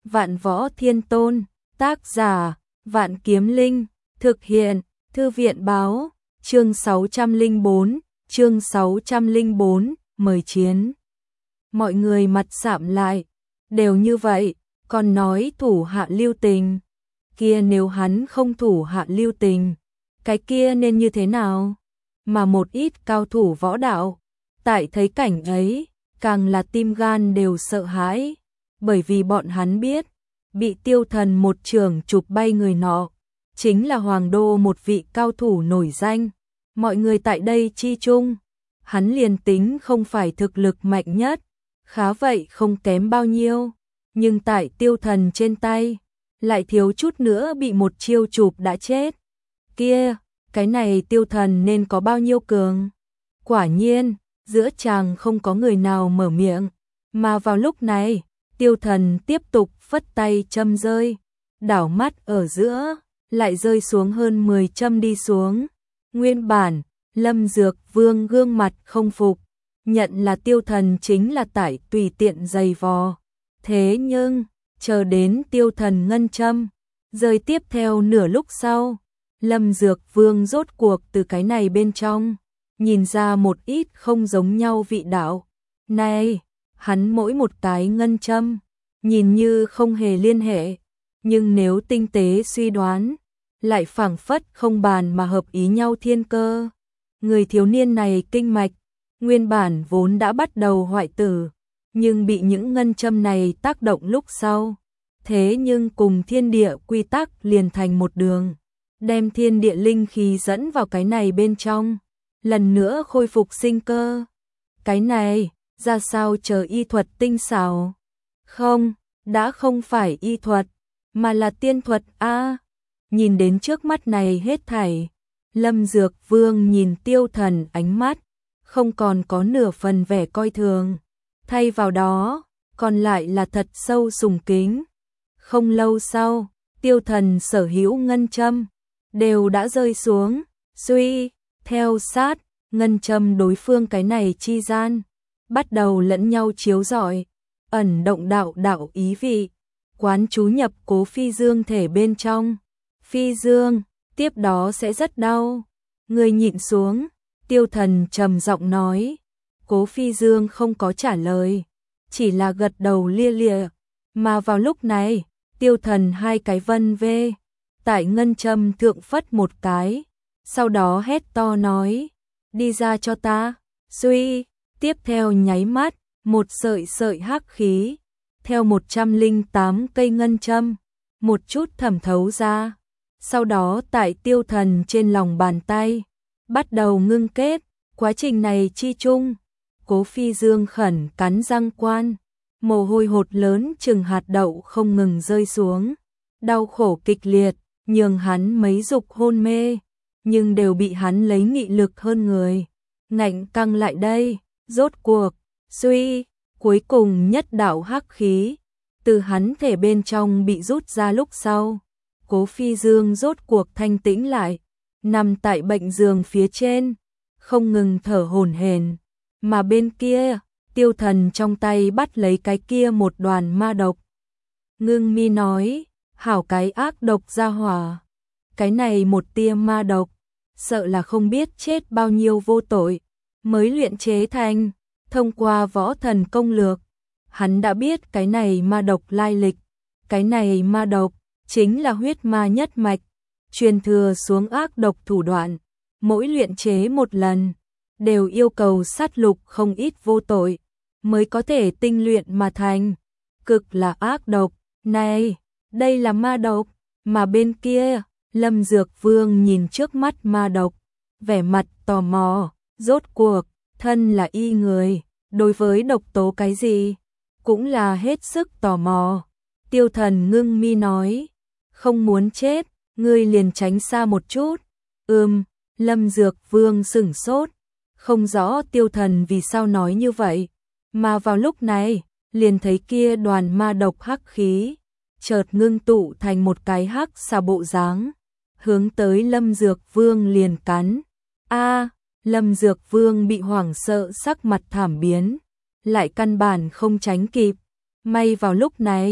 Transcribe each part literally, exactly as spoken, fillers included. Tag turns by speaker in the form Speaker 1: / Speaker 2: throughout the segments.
Speaker 1: Vạn Võ Thiên Tôn, tác giả, Vạn Kiếm Linh, thực hiện, Thư viện báo, chương sáu trăm lẻ bốn, chương sáu trăm lẻ bốn, mời chiến. Mọi người mặt sạm lại, đều như vậy, còn nói thủ hạ lưu tình. Kia nếu hắn không thủ hạ lưu tình, cái kia nên như thế nào? Mà một ít cao thủ võ đạo, tại thấy cảnh ấy, càng là tim gan đều sợ hãi, bởi vì bọn hắn biết, bị Tiêu Thần một trường chụp bay người nọ, chính là hoàng đô một vị cao thủ nổi danh. Mọi người tại đây chi chung, hắn liền tính không phải thực lực mạnh nhất, khá vậy không kém bao nhiêu, nhưng tại Tiêu Thần trên tay, lại thiếu chút nữa bị một chiêu chụp đã chết. Kia, cái này Tiêu Thần nên có bao nhiêu cường? Quả nhiên, giữa chàng không có người nào mở miệng, mà vào lúc này, Tiêu Thần tiếp tục phất tay châm rơi, đảo mắt ở giữa, lại rơi xuống hơn mười châm đi xuống. Nguyên bản, Lâm Dược Vương gương mặt không phục, nhận là Tiêu Thần chính là tại tùy tiện giày vò. Thế nhưng, chờ đến Tiêu Thần ngân châm, rơi tiếp theo nửa lúc sau, Lâm Dược Vương rốt cuộc từ cái này bên trong, nhìn ra một ít không giống nhau vị đạo. Này, hắn mỗi một cái ngân châm, nhìn như không hề liên hệ, nhưng nếu tinh tế suy đoán, lại phảng phất không bàn mà hợp ý nhau thiên cơ. Người thiếu niên này kinh mạch, nguyên bản vốn đã bắt đầu hoại tử, nhưng bị những ngân châm này tác động lúc sau. Thế nhưng cùng thiên địa quy tắc liền thành một đường, đem thiên địa linh khí dẫn vào cái này bên trong, lần nữa khôi phục sinh cơ. Cái này, ra sao chờ y thuật tinh xảo? Không, đã không phải y thuật, mà là tiên thuật a. Nhìn đến trước mắt này hết thảy, Lâm Dược Vương nhìn Tiêu Thần ánh mắt, không còn có nửa phần vẻ coi thường, thay vào đó, còn lại là thật sâu sùng kính. Không lâu sau, Tiêu Thần sở hữu ngân châm, đều đã rơi xuống, suy, theo sát, ngân châm đối phương cái này chi gian, bắt đầu lẫn nhau chiếu rọi, ẩn động đạo đạo ý vị, quán chú nhập Cố Phi Dương thể bên trong. Phi Dương, tiếp đó sẽ rất đau. Người nhịn xuống, Tiêu Thần trầm giọng nói. Cố Phi Dương không có trả lời, chỉ là gật đầu lia lịa. Mà vào lúc này, Tiêu Thần hai cái vân vê, tại ngân châm thượng phất một cái, sau đó hét to nói, đi ra cho ta. Suy, tiếp theo nháy mắt, một sợi sợi hắc khí, theo một trăm lẻ tám cây ngân châm, một chút thẩm thấu ra. Sau đó tại Tiêu Thần trên lòng bàn tay, bắt đầu ngưng kết, quá trình này chi chung. Cố Phi Dương khẩn cắn răng quan, mồ hôi hột lớn chừng hạt đậu không ngừng rơi xuống. Đau khổ kịch liệt, nhường hắn mấy dục hôn mê, nhưng đều bị hắn lấy nghị lực hơn người, ngạnh căng lại đây. Rốt cuộc, suy, cuối cùng nhất đạo hắc khí, từ hắn thể bên trong bị rút ra lúc sau. Cố Phi Dương rốt cuộc thanh tĩnh lại, nằm tại bệnh giường phía trên, không ngừng thở hổn hển, mà bên kia, Tiêu Thần trong tay bắt lấy cái kia một đoàn ma độc. Ngưng mi nói, hảo cái ác độc ra hỏa, cái này một tia ma độc, sợ là không biết chết bao nhiêu vô tội, mới luyện chế thành, thông qua võ thần công lược, hắn đã biết cái này ma độc lai lịch, cái này ma độc chính là huyết ma nhất mạch, truyền thừa xuống ác độc thủ đoạn, mỗi luyện chế một lần, đều yêu cầu sát lục không ít vô tội, mới có thể tinh luyện mà thành, cực là ác độc. Này, đây là ma độc, mà bên kia, Lâm Dược Vương nhìn trước mắt ma độc, vẻ mặt tò mò, rốt cuộc, thân là y người, đối với độc tố cái gì, cũng là hết sức tò mò. Tiêu Thần ngưng mi nói, không muốn chết, ngươi liền tránh xa một chút. Ừm, Lâm Dược Vương sửng sốt, không rõ Tiêu Thần vì sao nói như vậy, mà vào lúc này, liền thấy kia đoàn ma độc hắc khí, chợt ngưng tụ thành một cái hắc xà bộ dáng, hướng tới Lâm Dược Vương liền cắn. A, Lâm Dược Vương bị hoảng sợ sắc mặt thảm biến, lại căn bản không tránh kịp. May vào lúc này,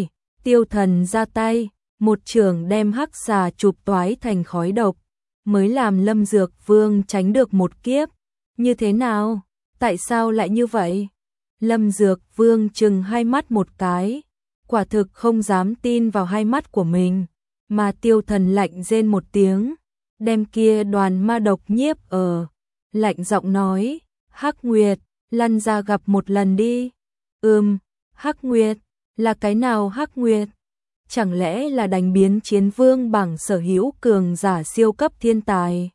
Speaker 1: Tiêu Thần ra tay, một chưởng đem hắc xà chụp toái thành khói độc, mới làm Lâm Dược Vương tránh được một kiếp. Như thế nào? Tại sao lại như vậy? Lâm Dược Vương trừng hai mắt một cái, quả thực không dám tin vào hai mắt của mình, mà Tiêu Thần lạnh rên một tiếng, đem kia đoàn ma độc nhiếp ở, lạnh giọng nói, Hắc Nguyệt, lăn ra gặp một lần đi. Ừm, Hắc Nguyệt, là cái nào Hắc Nguyệt? Chẳng lẽ là đánh biến chiến vương bảng sở hữu cường giả siêu cấp thiên tài?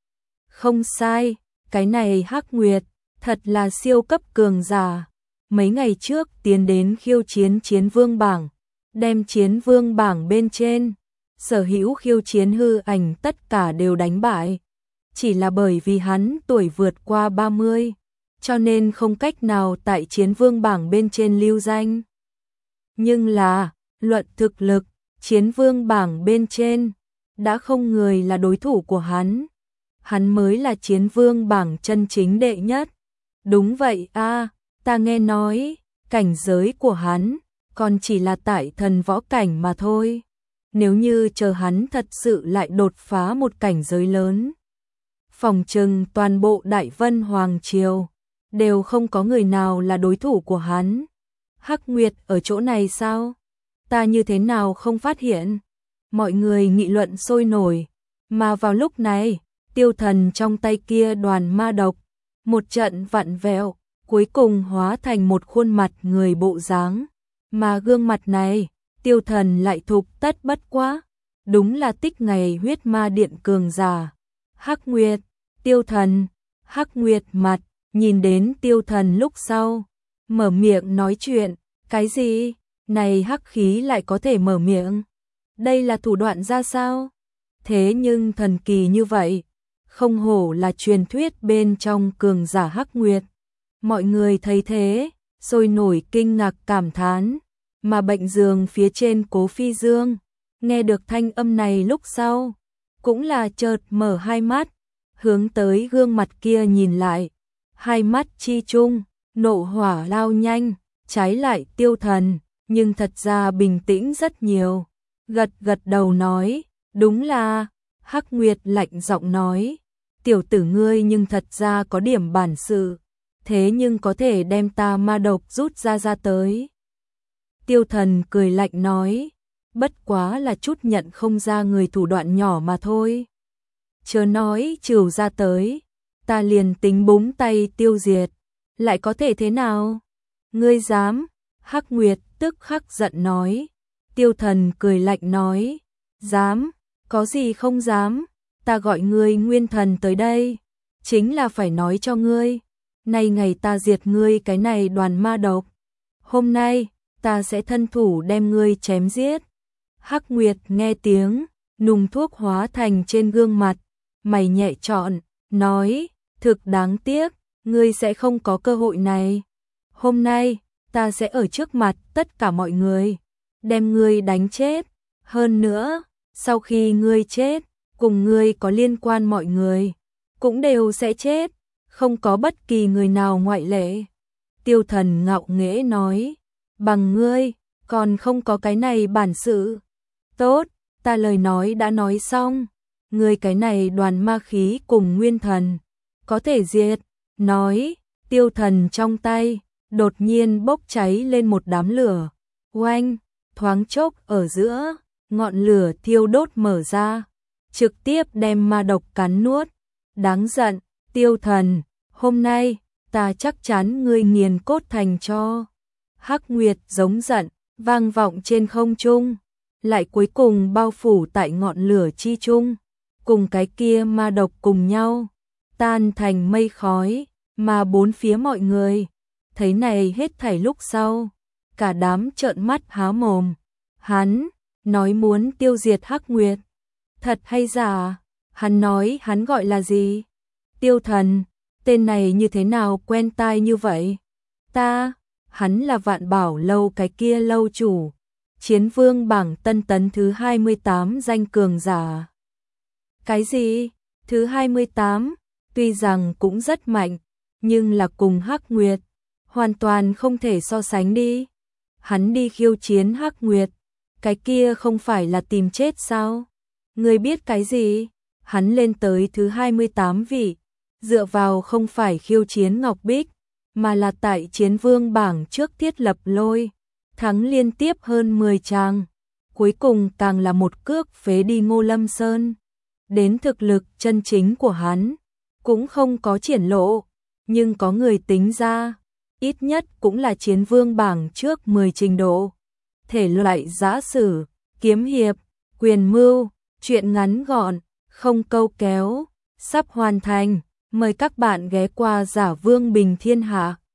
Speaker 1: Không sai, cái này Hắc Nguyệt, thật là siêu cấp cường giả. Mấy ngày trước tiến đến khiêu chiến chiến vương bảng, đem chiến vương bảng bên trên, sở hữu khiêu chiến hư ảnh tất cả đều đánh bại. Chỉ là bởi vì hắn tuổi vượt qua ba mươi, cho nên không cách nào tại chiến vương bảng bên trên lưu danh. Nhưng là, luận thực lực, chiến vương bảng bên trên, đã không người là đối thủ của hắn. Hắn mới là chiến vương bảng chân chính đệ nhất. Đúng vậy a, ta nghe nói, cảnh giới của hắn, còn chỉ là tại thần võ cảnh mà thôi. Nếu như chờ hắn thật sự lại đột phá một cảnh giới lớn, phòng trừng toàn bộ Đại Vân Hoàng Triều, đều không có người nào là đối thủ của hắn. Hắc Nguyệt ở chỗ này sao? Ta như thế nào không phát hiện? Mọi người nghị luận sôi nổi, mà vào lúc này, Tiêu Thần trong tay kia đoàn ma độc, một trận vặn vẹo, cuối cùng hóa thành một khuôn mặt người bộ dáng, mà gương mặt này, Tiêu Thần lại thục tất bất quá, đúng là tích ngày huyết ma điện cường giả. Hắc Nguyệt, Tiêu Thần, Hắc Nguyệt mặt, nhìn đến Tiêu Thần lúc sau, mở miệng nói chuyện, cái gì? Này hắc khí lại có thể mở miệng? Đây là thủ đoạn ra sao? Thế nhưng thần kỳ như vậy, không hổ là truyền thuyết bên trong cường giả Hắc Nguyệt. Mọi người thấy thế, sôi nổi kinh ngạc cảm thán, mà bệnh giường phía trên Cố Phi Dương, nghe được thanh âm này lúc sau, cũng là chợt mở hai mắt, hướng tới gương mặt kia nhìn lại, hai mắt chi chung, nộ hỏa lao nhanh, trái lại Tiêu Thần, nhưng thật ra bình tĩnh rất nhiều, gật gật đầu nói, đúng là, Hắc Nguyệt lạnh giọng nói, tiểu tử ngươi nhưng thật ra có điểm bản sự, thế nhưng có thể đem ta ma độc rút ra ra tới. Tiêu Thần cười lạnh nói, bất quá là chút nhận không ra người thủ đoạn nhỏ mà thôi. Chớ nói trừ ra tới, ta liền tính búng tay tiêu diệt, lại có thể thế nào? Ngươi dám? Hắc Nguyệt tức khắc giận nói. Tiêu Thần cười lạnh nói, dám, có gì không dám, ta gọi ngươi Nguyên Thần tới đây, chính là phải nói cho ngươi, nay ngày ta diệt ngươi cái này đoàn ma độc, hôm nay, ta sẽ thân thủ đem ngươi chém giết. Hắc Nguyệt nghe tiếng, nùng thuốc hóa thành trên gương mặt, mày nhẹ trọn, nói, thực đáng tiếc, ngươi sẽ không có cơ hội này. Hôm nay, ta sẽ ở trước mặt tất cả mọi người, đem ngươi đánh chết. Hơn nữa, sau khi ngươi chết, cùng ngươi có liên quan mọi người, cũng đều sẽ chết, không có bất kỳ người nào ngoại lệ. Tiêu Thần ngạo nghễ nói, bằng ngươi, còn không có cái này bản sự. Tốt, ta lời nói đã nói xong, ngươi cái này đoàn ma khí cùng Nguyên Thần, có thể diệt. Nói, Tiêu Thần trong tay, đột nhiên bốc cháy lên một đám lửa, oanh, thoáng chốc ở giữa, ngọn lửa thiêu đốt mở ra, trực tiếp đem ma độc cắn nuốt. Đáng giận, Tiêu Thần, hôm nay, ta chắc chắn ngươi nghiền cốt thành cho. Hắc Nguyệt giống giận, vang vọng trên không trung, lại cuối cùng bao phủ tại ngọn lửa chi trung, cùng cái kia ma độc cùng nhau, tan thành mây khói, mà bốn phía mọi người, thấy này hết thảy lúc sau, cả đám trợn mắt há mồm. Hắn, nói muốn tiêu diệt Hắc Nguyệt, thật hay giả? Hắn nói hắn gọi là gì? Tiêu Thần, tên này như thế nào quen tai như vậy? Ta, hắn là Vạn Bảo lâu cái kia lâu chủ, chiến vương bảng tân tấn thứ hai mươi tám danh cường giả. Cái gì? Thứ hai mươi tám, tuy rằng cũng rất mạnh, nhưng là cùng Hắc Nguyệt, hoàn toàn không thể so sánh đi. Hắn đi khiêu chiến Hắc Nguyệt, cái kia không phải là tìm chết sao? Ngươi biết cái gì? Hắn lên tới thứ hai mươi tám vị, dựa vào không phải khiêu chiến Ngọc Bích, mà là tại chiến vương bảng trước thiết lập lôi, thắng liên tiếp hơn mười tràng. Cuối cùng càng là một cước phế đi Ngô Lâm Sơn. Đến thực lực chân chính của hắn, cũng không có triển lộ, nhưng có người tính ra, ít nhất cũng là chiến vương bảng trước mười trình độ. Thể loại giã sử, kiếm hiệp, quyền mưu, truyện ngắn gọn, không câu kéo, sắp hoàn thành. Mời các bạn ghé qua Giả Vương Bình Thiên Hạ.